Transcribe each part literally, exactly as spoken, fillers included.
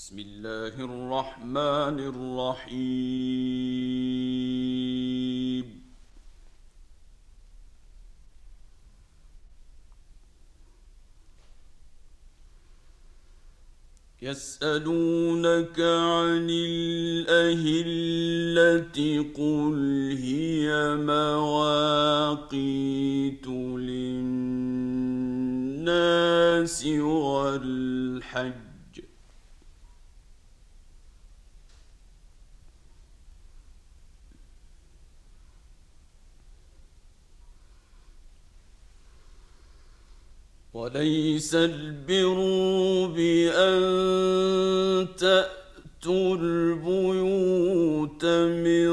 بسم الله الرحمن الرحيم. يسألونك عن الأهلة قل هي مواقيت للناس والحج وليس البر بأن تأتوا البيوت من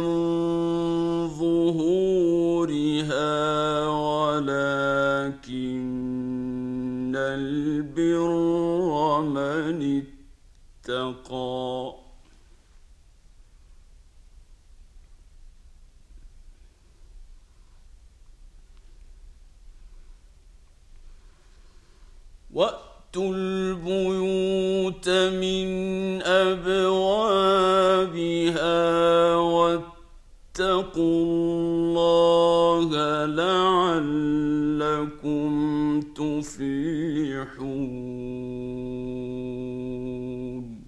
ظهورها ولكن البر من اتقى وَأْتُوا الْبُيُوتَ مِنْ أَبْوَابِهَا وَاتَّقُوا اللَّهَ لَعَلَّكُمْ تُفْلِحُونَ.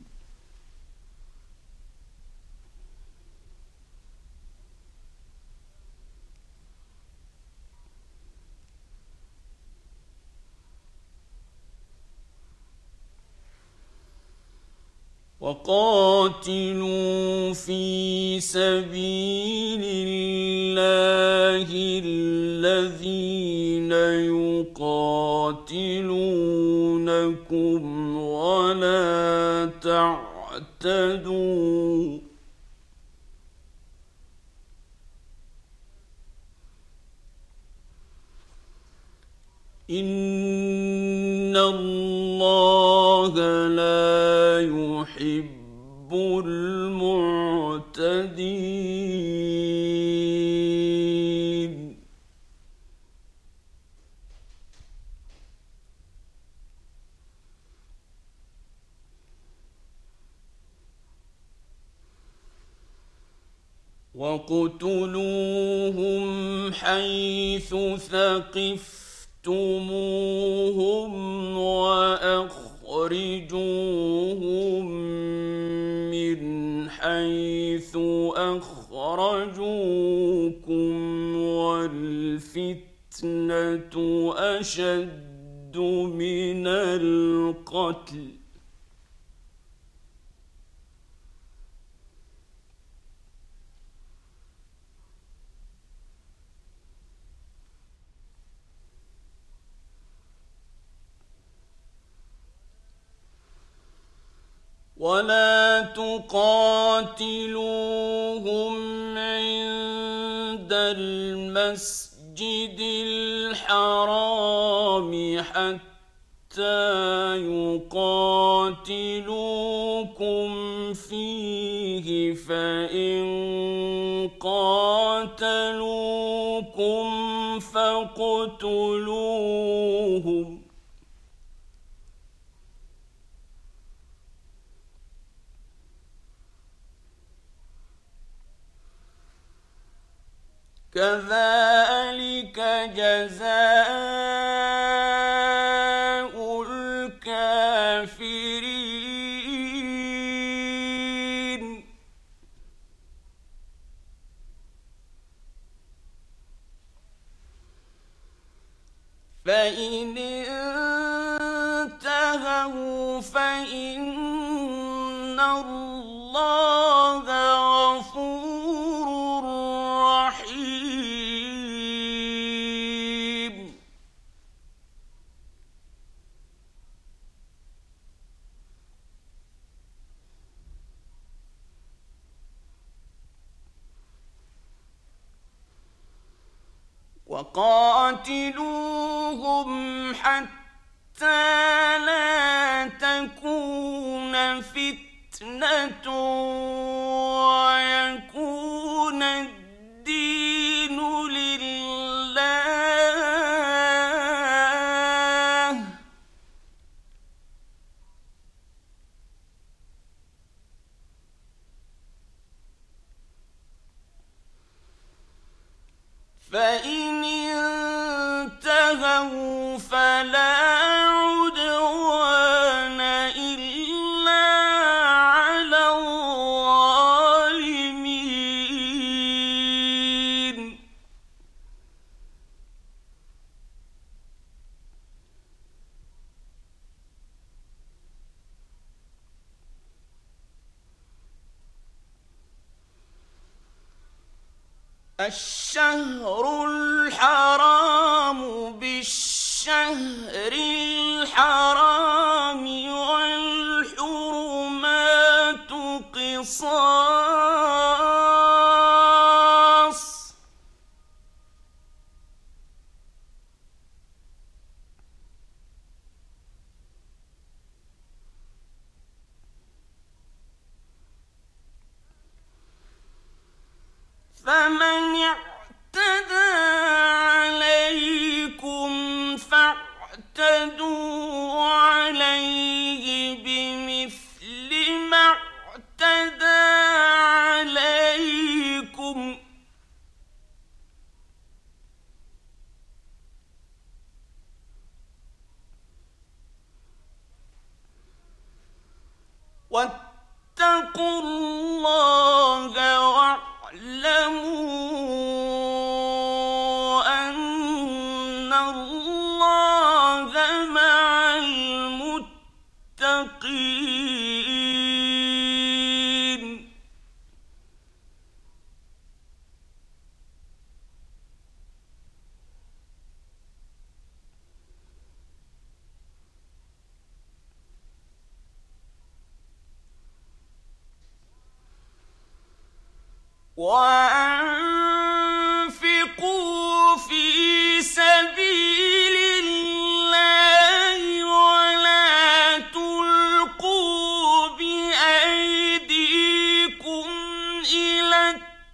وقاتلوا في سبيل الله الذين يقاتلونكم ولا تعتدوا إن الله لا يحب المعتدين. وَاقْتُلُوهُمْ حَيْثُ ثَقِفْتُمُوهُمْ وَأَخْرِجُوهُمْ مِنْ حَيْثُ أَخْرَجُوكُمْ وَالْفِتْنَةُ أَشَدُّ مِنَ الْقَتْلِ ولا تقاتلوهم عند المسجد الحرام حتى يقاتلوكم فيه فإن قاتلوكم فاقتلوهم كذلك جزاء الكافرين. فإن انتهوا فإن الله غفور رحيم. وقاتلوهم حتى لا تكون فتنة ويكون الدين لله فإن انتهوا فلا عدوان إلا على الظالمين. الشهر الحرام بالشهر الحرام والحرمات قصاص. فمن اعتدى عليكم فاعتدوا عليه بمثل ما اعتدى عليكم. واتقوا الله واعلموا أن الله مع المتقين. وأنفقوا في سبيل الله ولا تلقوا بأيديكم إلى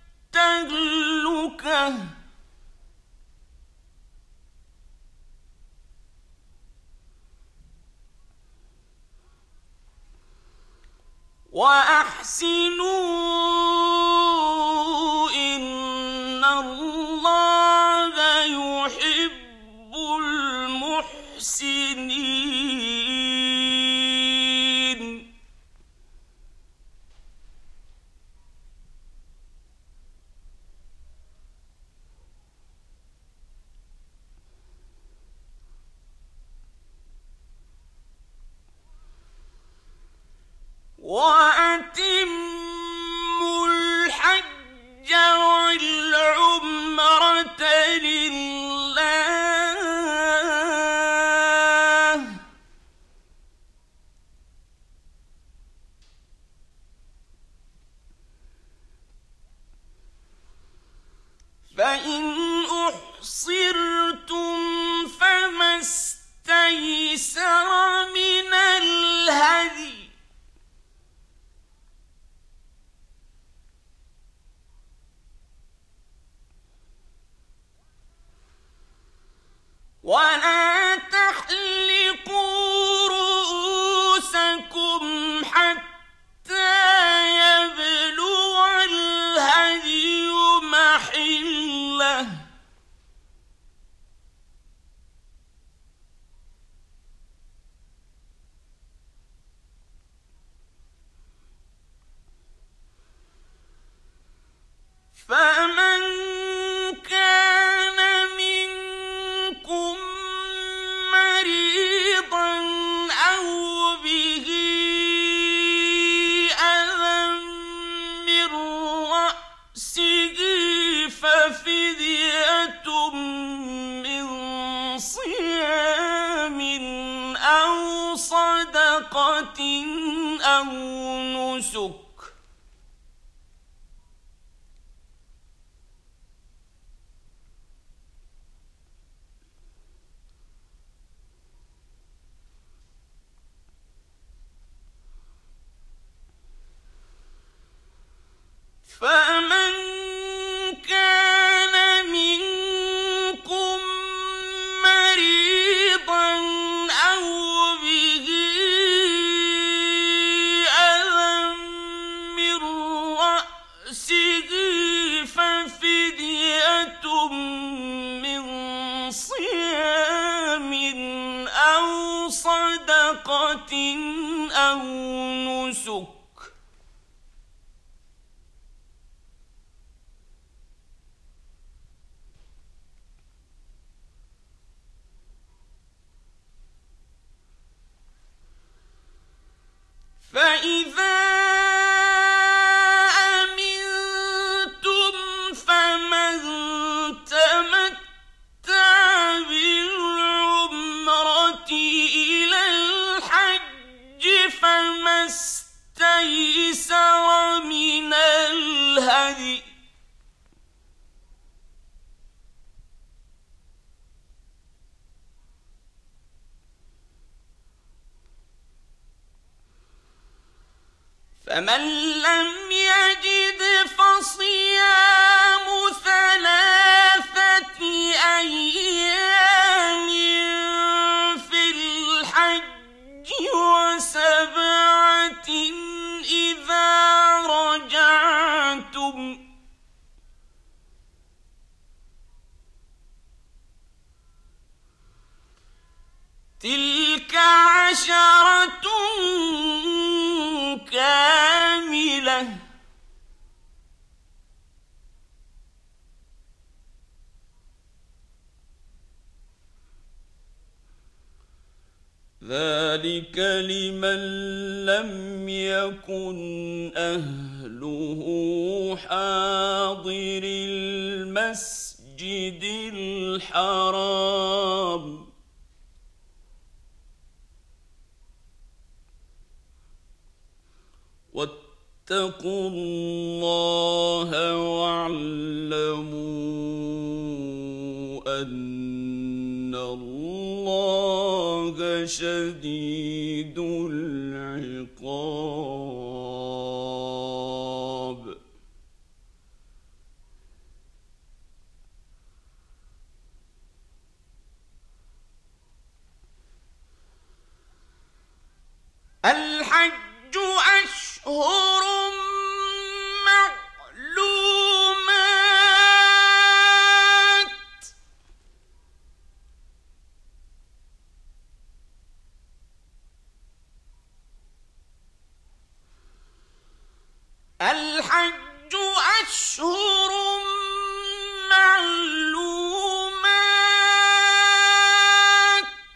التهلكة وأحسنوا إن الله يحب المحسنين. وأتموا الحج والعمرة لله. فإن أحصرتم فما استيسر من الهدي. ولا تحلقوا رؤوسكم حتى يبلغ الهدي محله. فمن كان منكم مريضا أو به أذى من رأسه ففدية من صيام أو صدقة أو نسك. فمن كان منكم مريضا أو به أذى صدقة أو نسك فإذا أمنتم فمن تمتع بالعمرة إلى الحج فما استيسر من الهدي فمن لم يجد فصيام ثلاثة أيام في الحج وسبعة إذا رجعتم تلك عشرة كاملة ذلك لمن لم يكن أهله حاضر المسجد الحرام واتقوا الله واعلموا أن الله شديد العقاب الحج أشهر معلومات الحج أشهر معلومات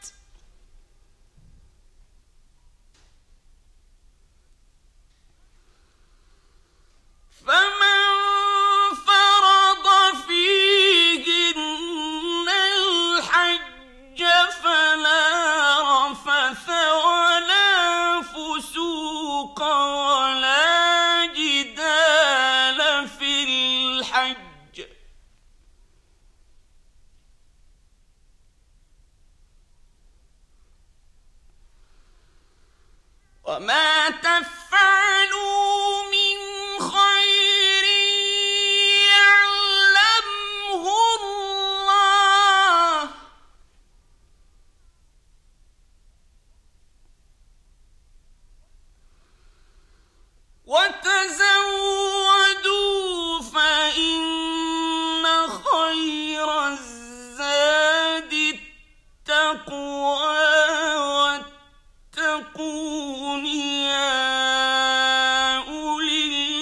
فمن فرض فيهن الحج فلا رفث ولا فسوق ولا جدال في الحج وما تفعلوا من خير يعلمه الله وتزودوا فإن خير الزاد التقوى واتقون يا أولي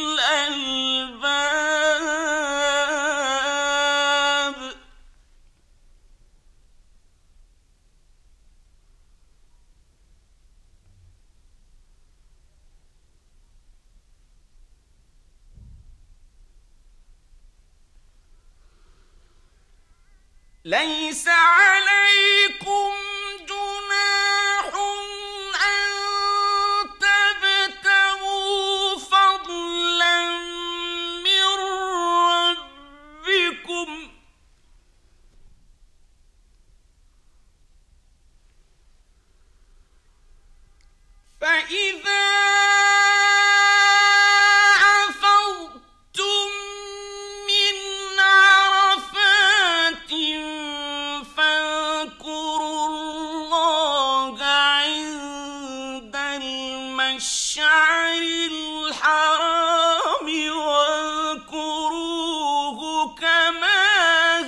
الألباب ليس عليكم جناح أن تبتغوا فضلا من ربكم فإذا أفضتم من عرفات فاذكروا الله عند المشعر الحرام واذكروه كما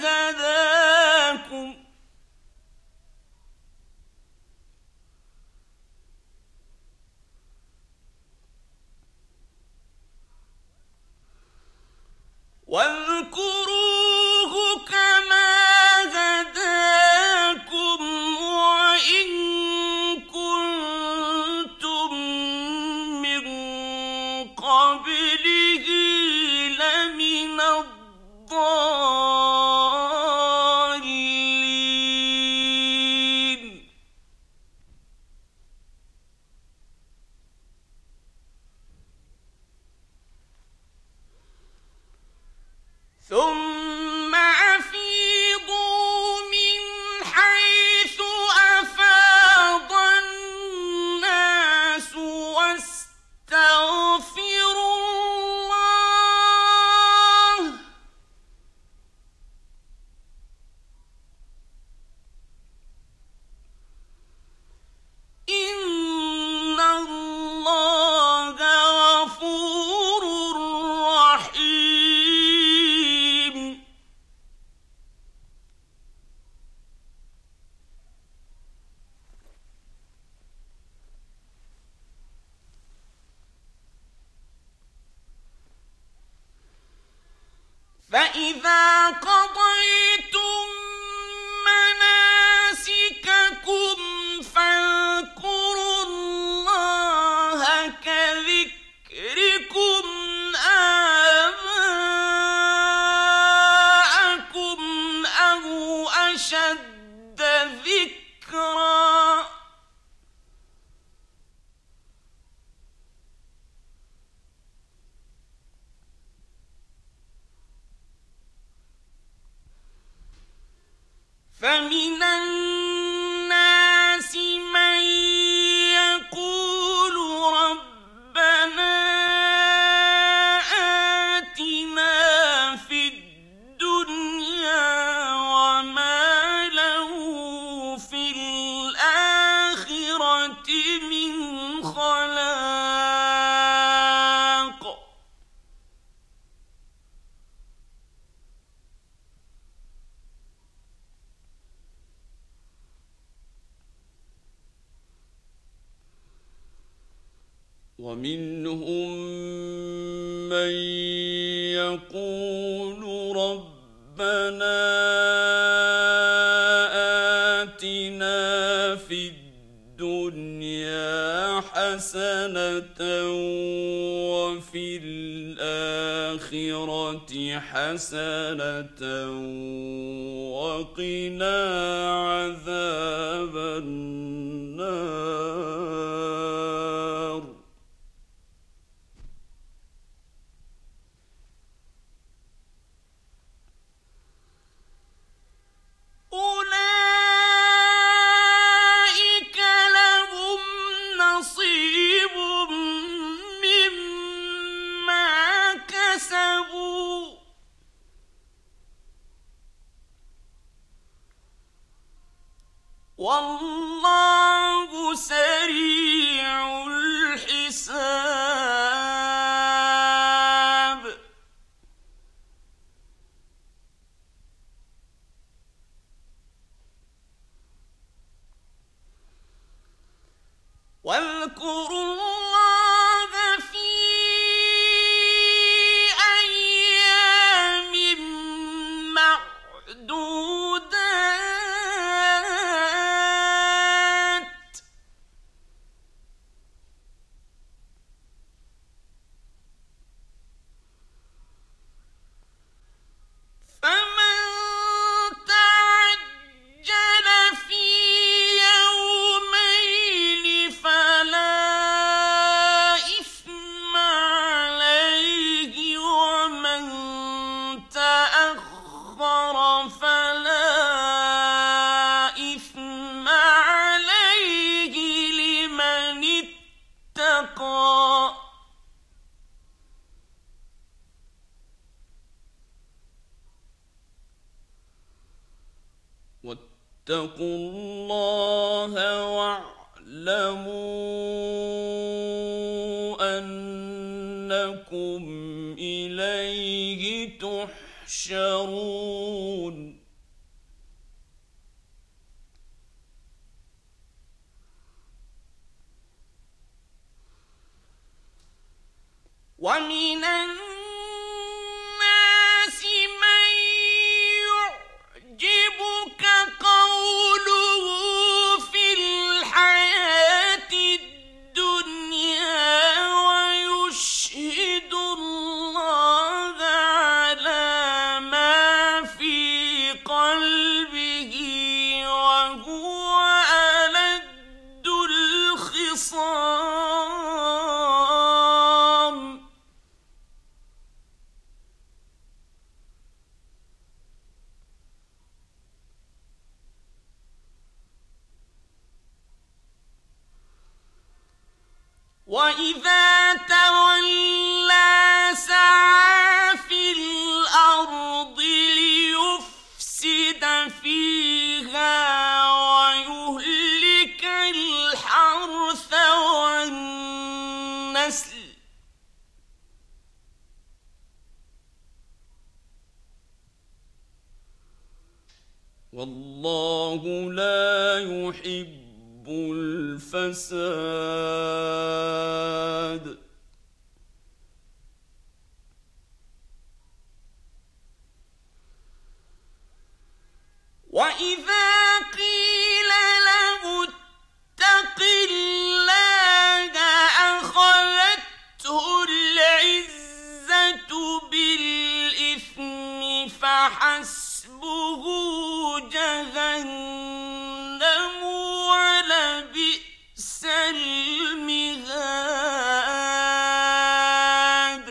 هداكم واذكروه كما هداكم وإن كنتم من قبله لمن الضالين ثم أفيضوا من حيث أفاض الناس واستغفروا الله إن الله غفور رحيم فإذا قضيتم مناسككم فاذكروا الله كذكركم آباءكم أو أشد ذكرا فمن الناس من يقول ربنا آتنا في الدنيا وما له في الآخرة من خلاق ومنهم من يقول ربنا آتنا في الدنيا حسنة وفي الآخرة حسنة وقنا عذاب النار أولئك لهم نصيب مما كسبوا والله سريع الحساب واذكروا الله في أيام معدودات فمن تعجل في يومين فلا إثم عليه ومن تأخر فلا إثم عليه لمن اتقى واتقوا الله واعلموا أنكم إليه تحشرون ومن الناس وإذا تولى سعى في الأرض ليفسد فيها ويهلك الحرث والنسل والله لا يحب الفساد. وإذا قيل له اتق الله أخذته العزة بالإثم فحسبه جهنم ولبئس المهاد.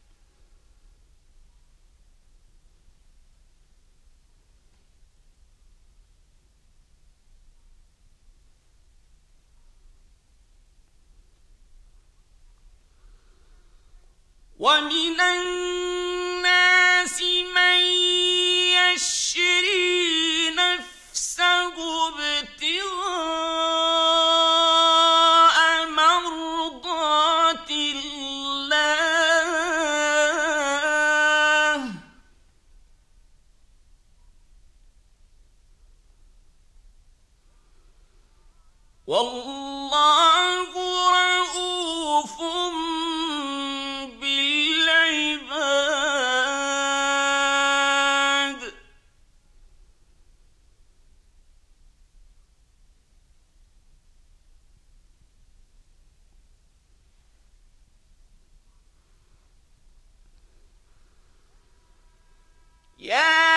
ومن الناس من يشري نفسه ابتغاء مرضات الله والله رؤوف بالعباد. يا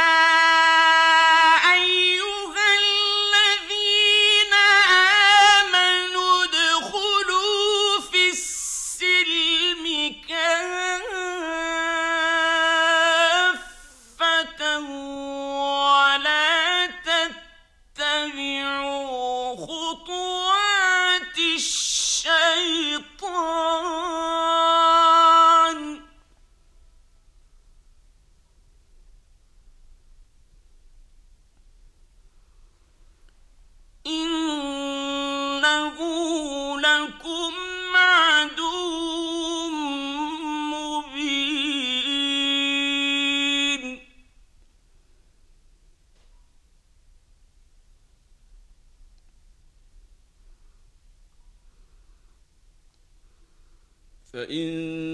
أيها الذين آمنوا ادخلوا في السلم كافة ولا تتبعوا خطوات الشيطان إنه لكم عدو مبين. فإن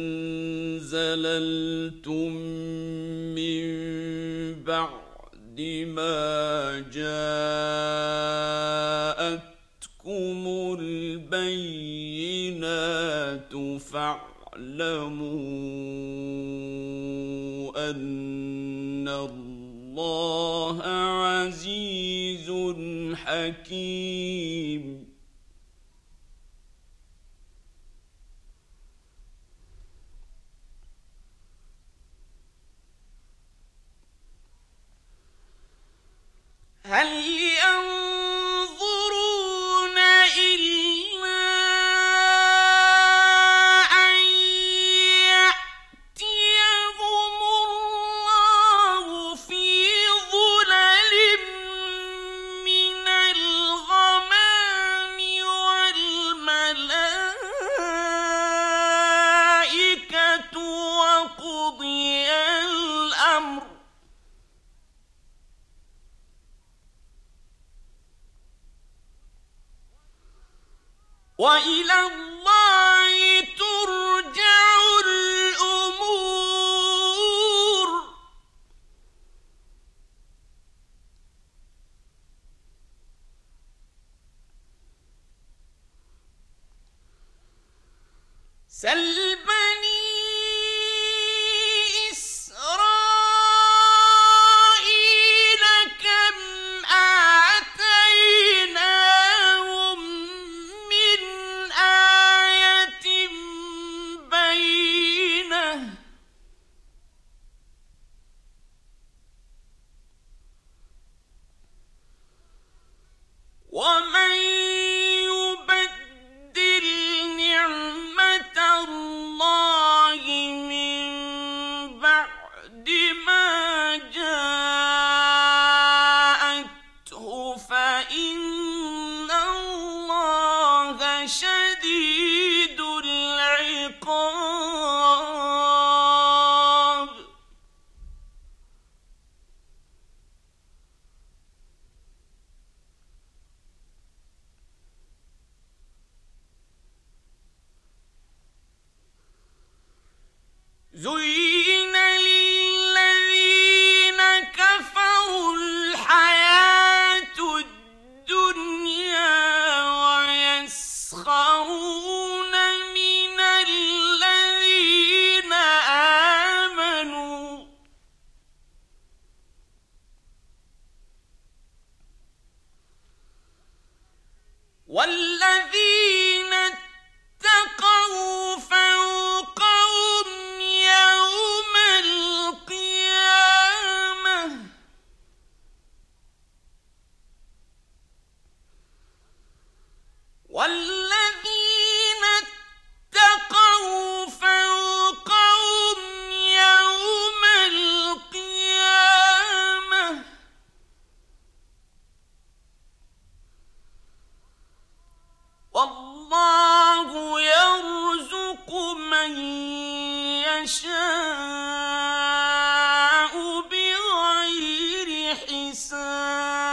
زللتم من بعد ما جاءتكم البينات فاعلموا أن الله عزيز حكيم. هل ينظرون إلا أن يأتيهم الله في ظلل من الغمام والملائكة وقضي الأمر وإلى الله ترجع الأمور. سل بني إسرائيل كم آتيناهم من آية بينة ومن يبدل نعمة شديد العقاب زين للذين كفروا الحياة الدنيا ويسخرون من الذين آمنوا والذين اتقوا فوقهم يوم القيامة والذين اتقوا فوقهم يوم القيامة والله يرزق من يشاء بغير حساب